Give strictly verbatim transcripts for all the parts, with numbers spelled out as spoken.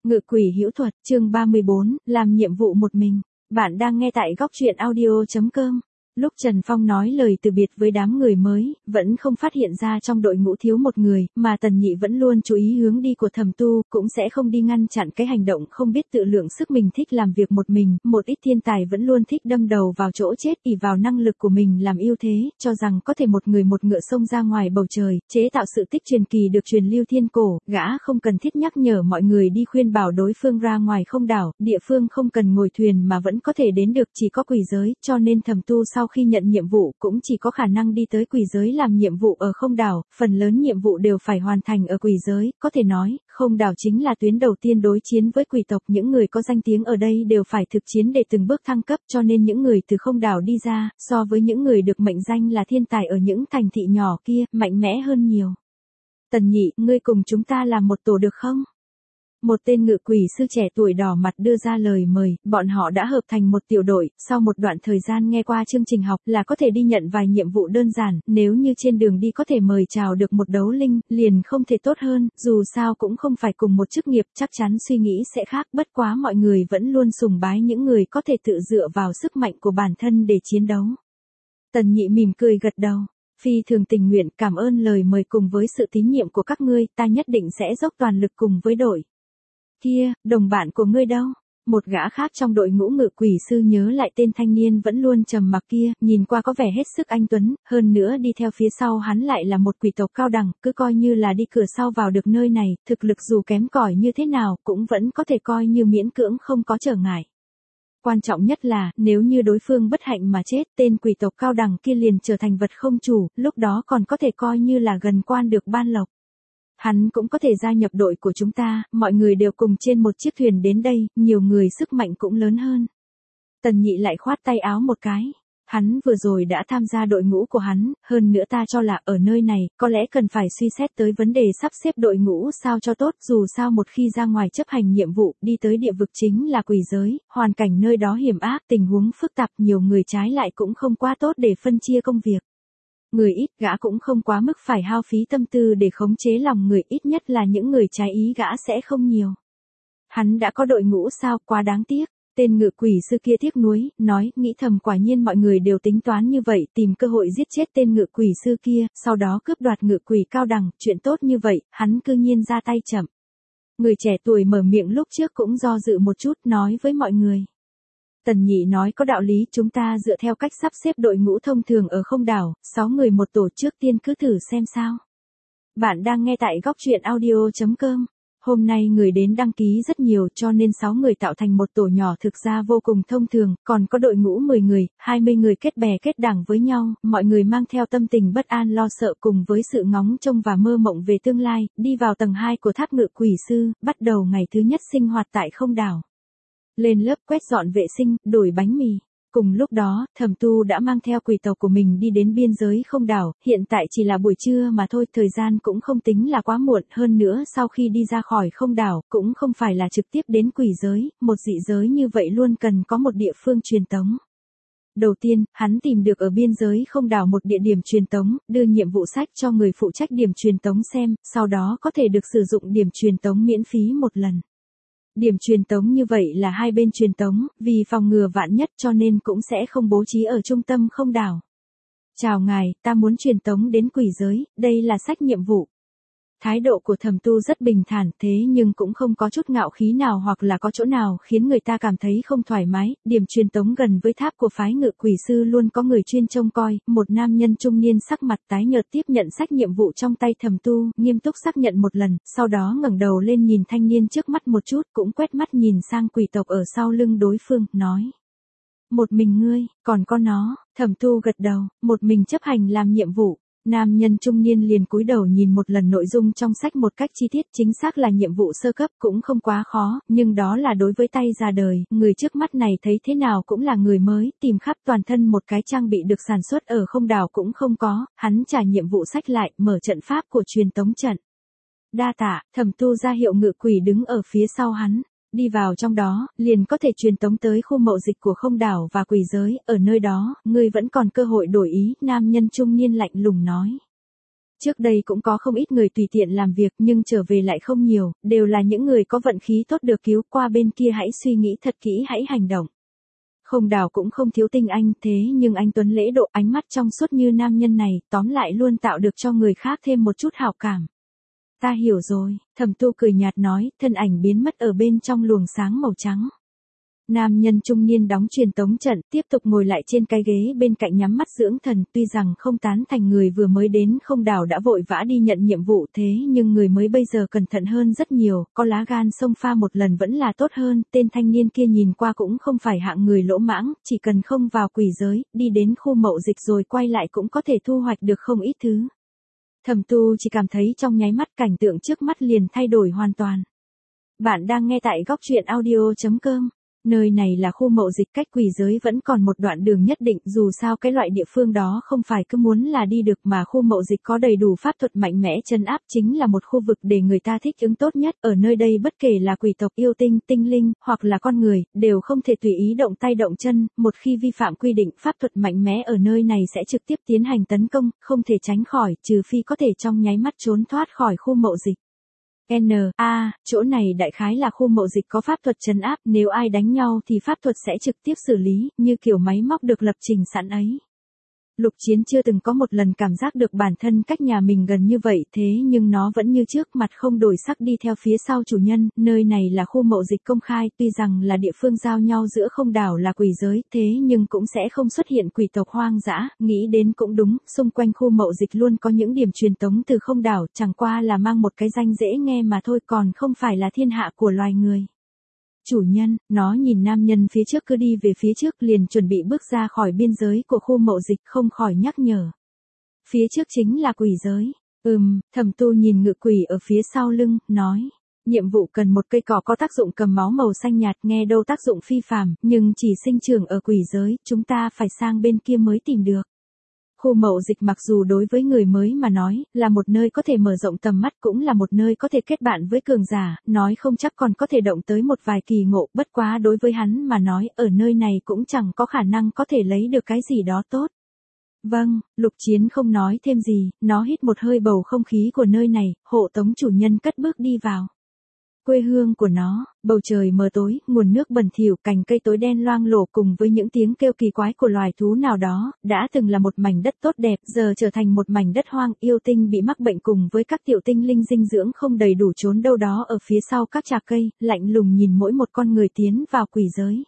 Ngự quỷ hữu thuật, chương ba mươi bốn, làm nhiệm vụ một mình. Bạn đang nghe tại góc truyện audio chấm com. Lúc Trần Phong nói lời từ biệt với đám người mới, vẫn không phát hiện ra trong đội ngũ thiếu một người, mà Tần Nhị vẫn luôn chú ý hướng đi của Thẩm Tu, cũng sẽ không đi ngăn chặn cái hành động không biết tự lượng sức mình thích làm việc một mình, một ít thiên tài vẫn luôn thích đâm đầu vào chỗ chết ỷ vào năng lực của mình làm ưu thế, cho rằng có thể một người một ngựa xông ra ngoài bầu trời, chế tạo sự tích truyền kỳ được truyền lưu thiên cổ, gã không cần thiết nhắc nhở mọi người đi khuyên bảo đối phương ra ngoài không đảo, địa phương không cần ngồi thuyền mà vẫn có thể đến được chỉ có quỷ giới, cho nên Thẩm Tu sau khi nhận nhiệm vụ cũng chỉ có khả năng đi tới quỷ giới làm nhiệm vụ ở không đảo, phần lớn nhiệm vụ đều phải hoàn thành ở quỷ giới, có thể nói, không đảo chính là tuyến đầu tiên đối chiến với quỷ tộc, những người có danh tiếng ở đây đều phải thực chiến để từng bước thăng cấp, cho nên những người từ không đảo đi ra, so với những người được mệnh danh là thiên tài ở những thành thị nhỏ kia, mạnh mẽ hơn nhiều. Tần Nhị, ngươi cùng chúng ta làm một tổ được không? Một tên ngự quỷ sư trẻ tuổi đỏ mặt đưa ra lời mời, bọn họ đã hợp thành một tiểu đội, sau một đoạn thời gian nghe qua chương trình học là có thể đi nhận vài nhiệm vụ đơn giản, nếu như trên đường đi có thể mời chào được một đấu linh, liền không thể tốt hơn, dù sao cũng không phải cùng một chức nghiệp, chắc chắn suy nghĩ sẽ khác, bất quá mọi người vẫn luôn sùng bái những người có thể tự dựa vào sức mạnh của bản thân để chiến đấu. Tần Nhị mỉm cười gật đầu. Phi thường tình nguyện, cảm ơn lời mời cùng với sự tín nhiệm của các ngươi, ta nhất định sẽ dốc toàn lực cùng với đội. Kia, đồng bạn của ngươi đâu? Một gã khác trong đội ngũ ngự quỷ sư nhớ lại tên thanh niên vẫn luôn trầm mặc kia, nhìn qua có vẻ hết sức anh tuấn, hơn nữa đi theo phía sau hắn lại là một quỷ tộc cao đẳng, cứ coi như là đi cửa sau vào được nơi này, thực lực dù kém cỏi như thế nào, cũng vẫn có thể coi như miễn cưỡng không có trở ngại. Quan trọng nhất là, nếu như đối phương bất hạnh mà chết, tên quỷ tộc cao đẳng kia liền trở thành vật không chủ, lúc đó còn có thể coi như là gần quan được ban lộc. Hắn cũng có thể gia nhập đội của chúng ta, mọi người đều cùng trên một chiếc thuyền đến đây, nhiều người sức mạnh cũng lớn hơn. Tần Nhị lại khoát tay áo một cái. Hắn vừa rồi đã tham gia đội ngũ của hắn, hơn nữa ta cho là ở nơi này, có lẽ cần phải suy xét tới vấn đề sắp xếp đội ngũ sao cho tốt, dù sao một khi ra ngoài chấp hành nhiệm vụ, đi tới địa vực chính là quỷ giới, hoàn cảnh nơi đó hiểm ác, tình huống phức tạp, nhiều người trái lại cũng không quá tốt để phân chia công việc. Người ít, gã cũng không quá mức phải hao phí tâm tư để khống chế lòng người, ít nhất là những người trái ý gã sẽ không nhiều. Hắn đã có đội ngũ sao, quá đáng tiếc. Tên ngự quỷ sư kia tiếc nuối, nói, nghĩ thầm quả nhiên mọi người đều tính toán như vậy, tìm cơ hội giết chết tên ngự quỷ sư kia, sau đó cướp đoạt ngự quỷ cao đẳng, chuyện tốt như vậy, hắn cư nhiên ra tay chậm. Người trẻ tuổi mở miệng lúc trước cũng do dự một chút, nói với mọi người. Tần Nhị nói có đạo lý, chúng ta dựa theo cách sắp xếp đội ngũ thông thường ở không đảo, sáu người một tổ, trước tiên cứ thử xem sao. Bạn đang nghe tại góc truyện audio chấm com. Hôm nay người đến đăng ký rất nhiều cho nên sáu người tạo thành một tổ nhỏ thực ra vô cùng thông thường, còn có đội ngũ mười người, hai mươi người kết bè kết đảng với nhau, mọi người mang theo tâm tình bất an lo sợ cùng với sự ngóng trông và mơ mộng về tương lai, đi vào tầng hai của tháp ngự quỷ sư, bắt đầu ngày thứ nhất sinh hoạt tại không đảo. Lên lớp quét dọn vệ sinh, đổi bánh mì. Cùng lúc đó, Thẩm Tu đã mang theo quỷ tộc của mình đi đến biên giới không đảo, hiện tại chỉ là buổi trưa mà thôi, thời gian cũng không tính là quá muộn, hơn nữa sau khi đi ra khỏi không đảo, cũng không phải là trực tiếp đến quỷ giới, một dị giới như vậy luôn cần có một địa phương truyền tống. Đầu tiên, hắn tìm được ở biên giới không đảo một địa điểm truyền tống, đưa nhiệm vụ sách cho người phụ trách điểm truyền tống xem, sau đó có thể được sử dụng điểm truyền tống miễn phí một lần. Điểm truyền tống như vậy là hai bên truyền tống, vì phòng ngừa vạn nhất cho nên cũng sẽ không bố trí ở trung tâm không đảo. Chào ngài, ta muốn truyền tống đến quỷ giới, đây là sách nhiệm vụ. Thái độ của Thẩm Tu rất bình thản, thế nhưng cũng không có chút ngạo khí nào hoặc là có chỗ nào khiến người ta cảm thấy không thoải mái. Điểm truyền tống gần với tháp của phái ngự quỷ sư luôn có người chuyên trông coi, một nam nhân trung niên sắc mặt tái nhợt tiếp nhận sách nhiệm vụ trong tay Thẩm Tu, nghiêm túc xác nhận một lần, sau đó ngẩng đầu lên nhìn thanh niên trước mắt một chút, cũng quét mắt nhìn sang quỷ tộc ở sau lưng đối phương, nói. Một mình ngươi, còn có nó. Thẩm Tu gật đầu, một mình chấp hành làm nhiệm vụ. Nam nhân trung niên liền cúi đầu nhìn một lần nội dung trong sách một cách chi tiết, chính xác là nhiệm vụ sơ cấp, cũng không quá khó, nhưng đó là đối với tay ra đời, người trước mắt này thấy thế nào cũng là người mới, tìm khắp toàn thân một cái trang bị được sản xuất ở không đảo cũng không có, hắn trả nhiệm vụ sách lại, mở trận pháp của truyền tống trận. Đa tạ, Thẩm Tu ra hiệu ngự quỷ đứng ở phía sau hắn. Đi vào trong đó, liền có thể truyền tống tới khu mậu dịch của không đảo và quỷ giới, ở nơi đó, ngươi vẫn còn cơ hội đổi ý, nam nhân trung niên lạnh lùng nói. Trước đây cũng có không ít người tùy tiện làm việc nhưng trở về lại không nhiều, đều là những người có vận khí tốt được cứu qua bên kia. Hãy suy nghĩ thật kỹ, hãy hành động. Không Đào cũng không thiếu tinh anh, thế nhưng anh tuấn lễ độ, ánh mắt trong suốt như nam nhân này, tóm lại luôn tạo được cho người khác thêm một chút hảo cảm. Ta hiểu rồi, Thẩm Tu cười nhạt nói, thân ảnh biến mất ở bên trong luồng sáng màu trắng. Nam nhân trung niên đóng truyền tống trận, tiếp tục ngồi lại trên cái ghế bên cạnh nhắm mắt dưỡng thần, tuy rằng không tán thành người vừa mới đến. Không Đào đã vội vã đi nhận nhiệm vụ, thế nhưng người mới bây giờ cẩn thận hơn rất nhiều, có lá gan xông pha một lần vẫn là tốt hơn. Tên thanh niên kia nhìn qua cũng không phải hạng người lỗ mãng, chỉ cần không vào quỷ giới, đi đến khu mậu dịch rồi quay lại cũng có thể thu hoạch được không ít thứ. Thẩm Tu chỉ cảm thấy trong nháy mắt cảnh tượng trước mắt liền thay đổi hoàn toàn. Bạn đang nghe tại góc truyện audio chấm com. Nơi này là khu mậu dịch, cách quỷ giới vẫn còn một đoạn đường nhất định, dù sao cái loại địa phương đó không phải cứ muốn là đi được, mà khu mậu dịch có đầy đủ pháp thuật mạnh mẽ trấn áp, chính là một khu vực để người ta thích ứng tốt nhất. Ở nơi đây bất kể là quỷ tộc, yêu tinh, tinh linh, hoặc là con người, đều không thể tùy ý động tay động chân, một khi vi phạm quy định pháp thuật mạnh mẽ ở nơi này sẽ trực tiếp tiến hành tấn công, không thể tránh khỏi, trừ phi có thể trong nháy mắt trốn thoát khỏi khu mậu dịch. N, A, chỗ này đại khái là khu mậu dịch có pháp thuật trấn áp, nếu ai đánh nhau thì pháp thuật sẽ trực tiếp xử lý, như kiểu máy móc được lập trình sẵn ấy. Lục Chiến chưa từng có một lần cảm giác được bản thân cách nhà mình gần như vậy, thế nhưng nó vẫn như trước, mặt không đổi sắc đi theo phía sau chủ nhân. Nơi này là khu mậu dịch công khai, tuy rằng là địa phương giao nhau giữa Không Đảo là quỷ giới, thế nhưng cũng sẽ không xuất hiện quỷ tộc hoang dã. Nghĩ đến cũng đúng, xung quanh khu mậu dịch luôn có những điểm truyền tống từ Không Đảo, chẳng qua là mang một cái danh dễ nghe mà thôi, còn không phải là thiên hạ của loài người. Chủ nhân, nó nhìn nam nhân phía trước cứ đi về phía trước, liền chuẩn bị bước ra khỏi biên giới của khu mậu dịch, không khỏi nhắc nhở. Phía trước chính là quỷ giới. Ừm, Thẩm Tu nhìn ngự quỷ ở phía sau lưng, nói. Nhiệm vụ cần một cây cỏ có tác dụng cầm máu màu xanh nhạt, nghe đâu tác dụng phi phàm, nhưng chỉ sinh trưởng ở quỷ giới, chúng ta phải sang bên kia mới tìm được. Khu mậu dịch mặc dù đối với người mới mà nói, là một nơi có thể mở rộng tầm mắt, cũng là một nơi có thể kết bạn với cường giả, nói không chắc còn có thể động tới một vài kỳ ngộ, bất quá đối với hắn mà nói, ở nơi này cũng chẳng có khả năng có thể lấy được cái gì đó tốt. Vâng, Lục Chiến không nói thêm gì, nó hít một hơi bầu không khí của nơi này, hộ tống chủ nhân cất bước đi vào. Quê hương của nó, bầu trời mờ tối, nguồn nước bẩn thỉu, cành cây tối đen loang lổ cùng với những tiếng kêu kỳ quái của loài thú nào đó, đã từng là một mảnh đất tốt đẹp, giờ trở thành một mảnh đất hoang. Yêu tinh bị mắc bệnh cùng với các tiểu tinh linh dinh dưỡng không đầy đủ trốn đâu đó ở phía sau các trà cây, lạnh lùng nhìn mỗi một con người tiến vào quỷ giới.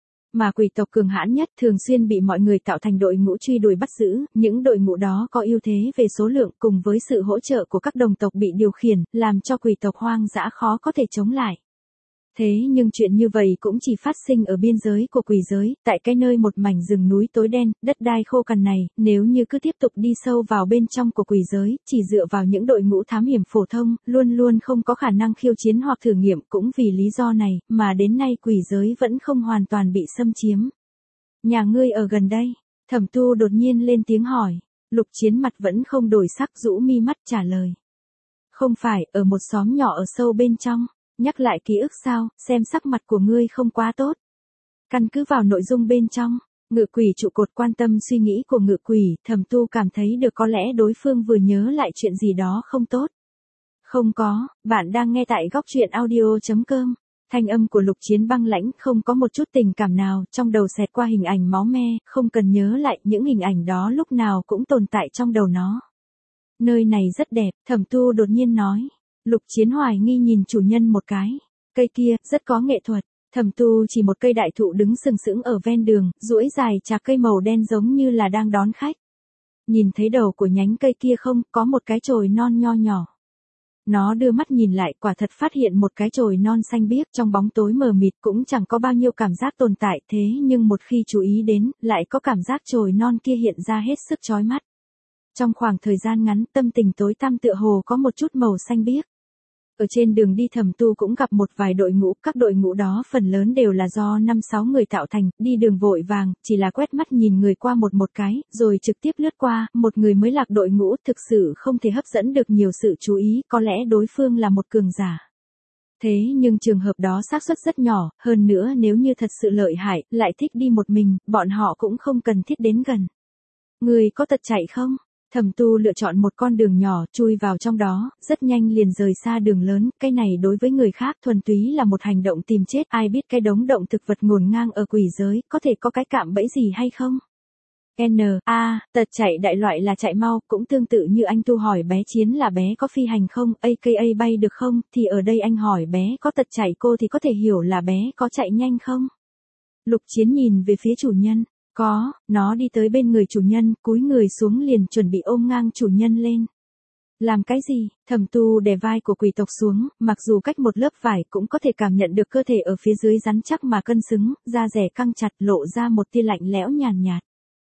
Mà quỷ tộc cường hãn nhất thường xuyên bị mọi người tạo thành đội ngũ truy đuổi bắt giữ, những đội ngũ đó có ưu thế về số lượng cùng với sự hỗ trợ của các đồng tộc bị điều khiển, làm cho quỷ tộc hoang dã khó có thể chống lại. Thế nhưng chuyện như vậy cũng chỉ phát sinh ở biên giới của quỷ giới, tại cái nơi một mảnh rừng núi tối đen, đất đai khô cằn này, nếu như cứ tiếp tục đi sâu vào bên trong của quỷ giới, chỉ dựa vào những đội ngũ thám hiểm phổ thông, luôn luôn không có khả năng khiêu chiến hoặc thử nghiệm. Cũng vì lý do này, mà đến nay quỷ giới vẫn không hoàn toàn bị xâm chiếm. Nhà ngươi ở gần đây, Thẩm Tu đột nhiên lên tiếng hỏi. Lục Chiến mặt vẫn không đổi sắc, rũ mi mắt trả lời. Không phải, ở một xóm nhỏ ở sâu bên trong. Nhắc lại ký ức sao, xem sắc mặt của ngươi không quá tốt. Căn cứ vào nội dung bên trong, ngự quỷ trụ cột quan tâm suy nghĩ của ngự quỷ, Thẩm Tu cảm thấy được có lẽ đối phương vừa nhớ lại chuyện gì đó không tốt. Không có, bạn đang nghe tại góc truyện audio chấm com. Thanh âm của Lục Chiến băng lãnh, không có một chút tình cảm nào, trong đầu xẹt qua hình ảnh máu me, không cần nhớ lại, những hình ảnh đó lúc nào cũng tồn tại trong đầu nó. Nơi này rất đẹp, Thẩm Tu đột nhiên nói. Lục Chiến hoài nghi nhìn chủ nhân một cái. Cây kia, rất có nghệ thuật. Thẩm Tu chỉ một cây đại thụ đứng sừng sững ở ven đường, duỗi dài chạc cây màu đen giống như là đang đón khách. Nhìn thấy đầu của nhánh cây kia không, có một cái chồi non nho nhỏ. Nó đưa mắt nhìn lại, quả thật phát hiện một cái chồi non xanh biếc, trong bóng tối mờ mịt cũng chẳng có bao nhiêu cảm giác tồn tại, thế nhưng một khi chú ý đến, lại có cảm giác chồi non kia hiện ra hết sức chói mắt. Trong khoảng thời gian ngắn, tâm tình tối tăm tựa hồ có một chút màu xanh biếc. Ở trên đường đi Thẩm Tu cũng gặp một vài đội ngũ, các đội ngũ đó phần lớn đều là do năm sáu người tạo thành, đi đường vội vàng, chỉ là quét mắt nhìn người qua một một cái, rồi trực tiếp lướt qua, một người mới lạc đội ngũ, thực sự không thể hấp dẫn được nhiều sự chú ý, có lẽ đối phương là một cường giả. Thế nhưng trường hợp đó xác suất rất nhỏ, hơn nữa nếu như thật sự lợi hại, lại thích đi một mình, bọn họ cũng không cần thiết đến gần. Người có tật chạy không? Thẩm Tu lựa chọn một con đường nhỏ, chui vào trong đó, rất nhanh liền rời xa đường lớn, cái này đối với người khác thuần túy là một hành động tìm chết, ai biết cái đống động thực vật ngổn ngang ở quỷ giới, có thể có cái cạm bẫy gì hay không? N, A, tật chạy đại loại là chạy mau, cũng tương tự như anh Tu hỏi bé Chiến là bé có phi hành không, a ca a bay được không, thì ở đây anh hỏi bé có tật chạy cô thì có thể hiểu là bé có chạy nhanh không? Lục Chiến nhìn về phía chủ nhân. Có, nó đi tới bên người chủ nhân, cúi người xuống liền chuẩn bị ôm ngang chủ nhân lên. Làm cái gì? Thẩm Tu đè vai của quỷ tộc xuống, mặc dù cách một lớp vải cũng có thể cảm nhận được cơ thể ở phía dưới rắn chắc mà cân xứng, da rẻ căng chặt lộ ra một tia lạnh lẽo nhàn nhạt, nhạt.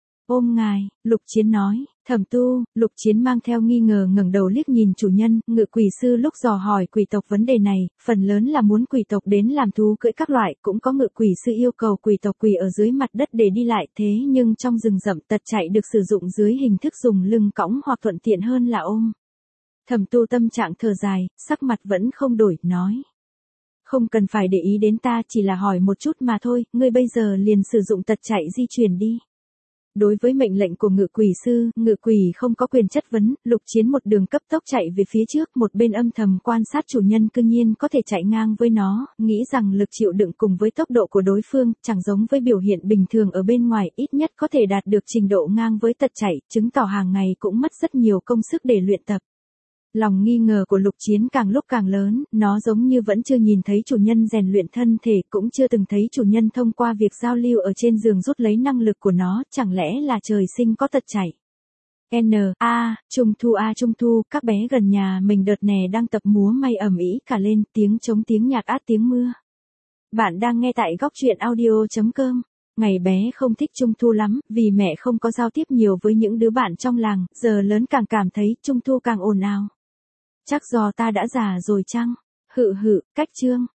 Ôm ngài, Lục Chiến nói. Thẩm Tu, Lục Chiến mang theo nghi ngờ ngẩng đầu liếc nhìn chủ nhân, ngự quỷ sư lúc dò hỏi quỷ tộc vấn đề này, phần lớn là muốn quỷ tộc đến làm thú cưỡi các loại, cũng có ngự quỷ sư yêu cầu quỷ tộc quỳ ở dưới mặt đất để đi lại, thế nhưng trong rừng rậm tật chạy được sử dụng dưới hình thức dùng lưng cõng hoặc thuận tiện hơn là ôm. Thẩm Tu tâm trạng thở dài, sắc mặt vẫn không đổi, nói. Không cần phải để ý đến ta, chỉ là hỏi một chút mà thôi, ngươi bây giờ liền sử dụng tật chạy di chuyển đi. Đối với mệnh lệnh của ngự quỷ sư, ngự quỷ không có quyền chất vấn, Lục Chiến một đường cấp tốc chạy về phía trước, một bên âm thầm quan sát chủ nhân cư nhiên có thể chạy ngang với nó, nghĩ rằng lực chịu đựng cùng với tốc độ của đối phương, chẳng giống với biểu hiện bình thường ở bên ngoài, ít nhất có thể đạt được trình độ ngang với tật chạy, chứng tỏ hàng ngày cũng mất rất nhiều công sức để luyện tập. Lòng nghi ngờ của Lục Chiến càng lúc càng lớn, nó giống như vẫn chưa nhìn thấy chủ nhân rèn luyện thân thể, cũng chưa từng thấy chủ nhân thông qua việc giao lưu ở trên giường rút lấy năng lực của nó, chẳng lẽ là trời sinh có tật chạy. N, A, Trung Thu A Trung Thu, các bé gần nhà mình đợt nè đang tập múa may ầm ĩ cả lên, tiếng trống tiếng nhạc át tiếng mưa. Bạn đang nghe tại góc truyện audio chấm com. Ngày bé không thích Trung Thu lắm, vì mẹ không có giao tiếp nhiều với những đứa bạn trong làng, giờ lớn càng cảm thấy Trung Thu càng ồn ào. Chắc do ta đã già rồi chăng? Hự hự, cách chương.